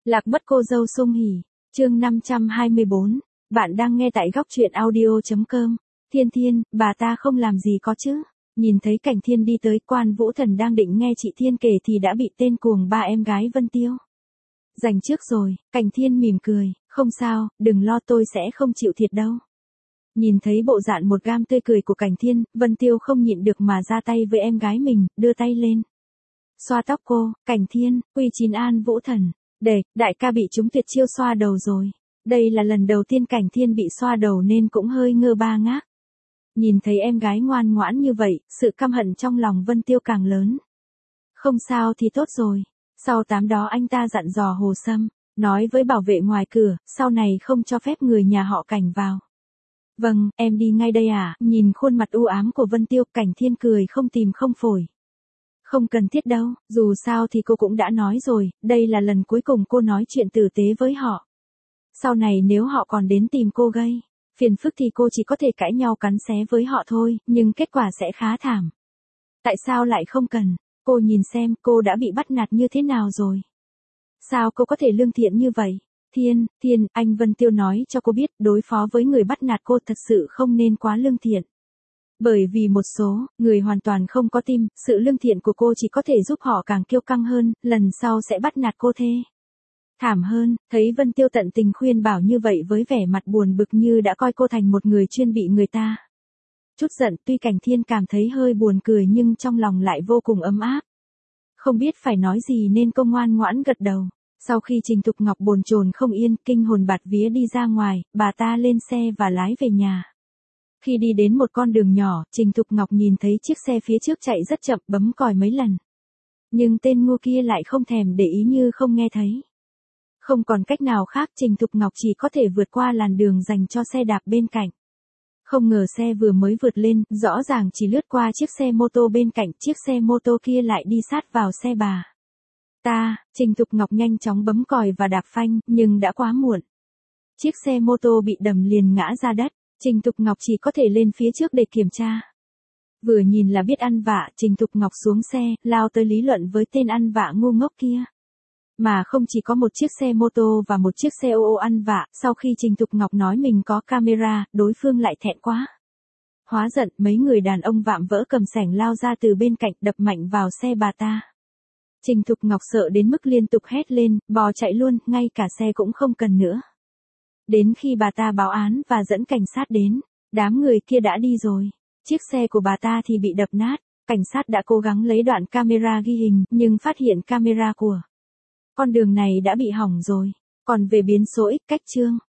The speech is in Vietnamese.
Lạc mất cô dâu sung hỉ, chương 524, bạn đang nghe tại góc truyện audio.com. Thiên Thiên, bà ta không làm gì có chứ. Nhìn thấy Cảnh Thiên đi tới, Quan Vũ Thần đang định nghe chị Thiên kể thì đã bị tên cuồng ba em gái Vân Tiêu giành trước rồi. Cảnh Thiên mỉm cười, không sao, đừng lo, tôi sẽ không chịu thiệt đâu. Nhìn thấy bộ dạng một gam tươi cười của Cảnh Thiên, Vân Tiêu không nhịn được mà ra tay với em gái mình, đưa tay lên xoa tóc cô. Cảnh Thiên, Quy Chín An Vũ Thần. Đại ca bị chúng tuyệt chiêu xoa đầu rồi. Đây là lần đầu tiên Cảnh Thiên bị xoa đầu nên cũng hơi ngơ ba ngác. Nhìn thấy em gái ngoan ngoãn như vậy, sự căm hận trong lòng Vân Tiêu càng lớn. Không sao thì tốt rồi. Sau tám đó anh ta dặn dò Hồ Sâm, nói với bảo vệ ngoài cửa, sau này không cho phép người nhà họ Cảnh vào. Vâng, em đi ngay đây à? Nhìn khuôn mặt u ám của Vân Tiêu, Cảnh Thiên cười không tìm không phổi. Không cần thiết đâu, dù sao thì cô cũng đã nói rồi, đây là lần cuối cùng cô nói chuyện tử tế với họ. Sau này nếu họ còn đến tìm cô gây phiền phức thì cô chỉ có thể cãi nhau cắn xé với họ thôi, nhưng kết quả sẽ khá thảm. Tại sao lại không cần? Cô nhìn xem cô đã bị bắt nạt như thế nào rồi. Sao cô có thể lương thiện như vậy? Thiên, anh Vân Tiêu nói cho cô biết đối phó với người bắt nạt cô thật sự không nên quá lương thiện. Bởi vì một số người hoàn toàn không có tim, sự lương thiện của cô chỉ có thể giúp họ càng kiêu căng hơn, lần sau sẽ bắt nạt cô thảm hơn. Thấy Vân Tiêu tận tình khuyên bảo như vậy với vẻ mặt buồn bực như đã coi cô thành một người chuyên bị người ta chút giận, tuy Cảnh Thiên cảm thấy hơi buồn cười nhưng trong lòng lại vô cùng ấm áp. Không biết phải nói gì nên cô ngoan ngoãn gật đầu. Sau khi Trình Thục Ngọc bồn chồn không yên, kinh hồn bạt vía đi ra ngoài, bà ta lên xe và lái về nhà. Khi đi đến một con đường nhỏ, Trình Thục Ngọc nhìn thấy chiếc xe phía trước chạy rất chậm, bấm còi mấy lần. Nhưng tên ngu kia lại không thèm để ý như không nghe thấy. Không còn cách nào khác, Trình Thục Ngọc chỉ có thể vượt qua làn đường dành cho xe đạp bên cạnh. Không ngờ xe vừa mới vượt lên, rõ ràng chỉ lướt qua chiếc xe mô tô bên cạnh, chiếc xe mô tô kia lại đi sát vào xe bà ta. Trình Thục Ngọc nhanh chóng bấm còi và đạp phanh, nhưng đã quá muộn. Chiếc xe mô tô bị đầm liền ngã ra đất. Trình Thục Ngọc chỉ có thể lên phía trước để kiểm tra. Vừa nhìn là biết ăn vạ, Trình Thục Ngọc xuống xe, lao tới lý luận với tên ăn vạ ngu ngốc kia. Mà không chỉ có một chiếc xe mô tô và một chiếc xe ô ô ăn vạ, sau khi Trình Thục Ngọc nói mình có camera, đối phương lại thẹn quá. Hóa giận, mấy người đàn ông vạm vỡ cầm xẻng lao ra từ bên cạnh đập mạnh vào xe bà ta. Trình Thục Ngọc sợ đến mức liên tục hét lên, bò chạy luôn, ngay cả xe cũng không cần nữa. Đến khi bà ta báo án và dẫn cảnh sát đến, đám người kia đã đi rồi. Chiếc xe của bà ta thì bị đập nát. Cảnh sát đã cố gắng lấy đoạn camera ghi hình, nhưng phát hiện camera của con đường này đã bị hỏng rồi. Còn về biến số X cách chương,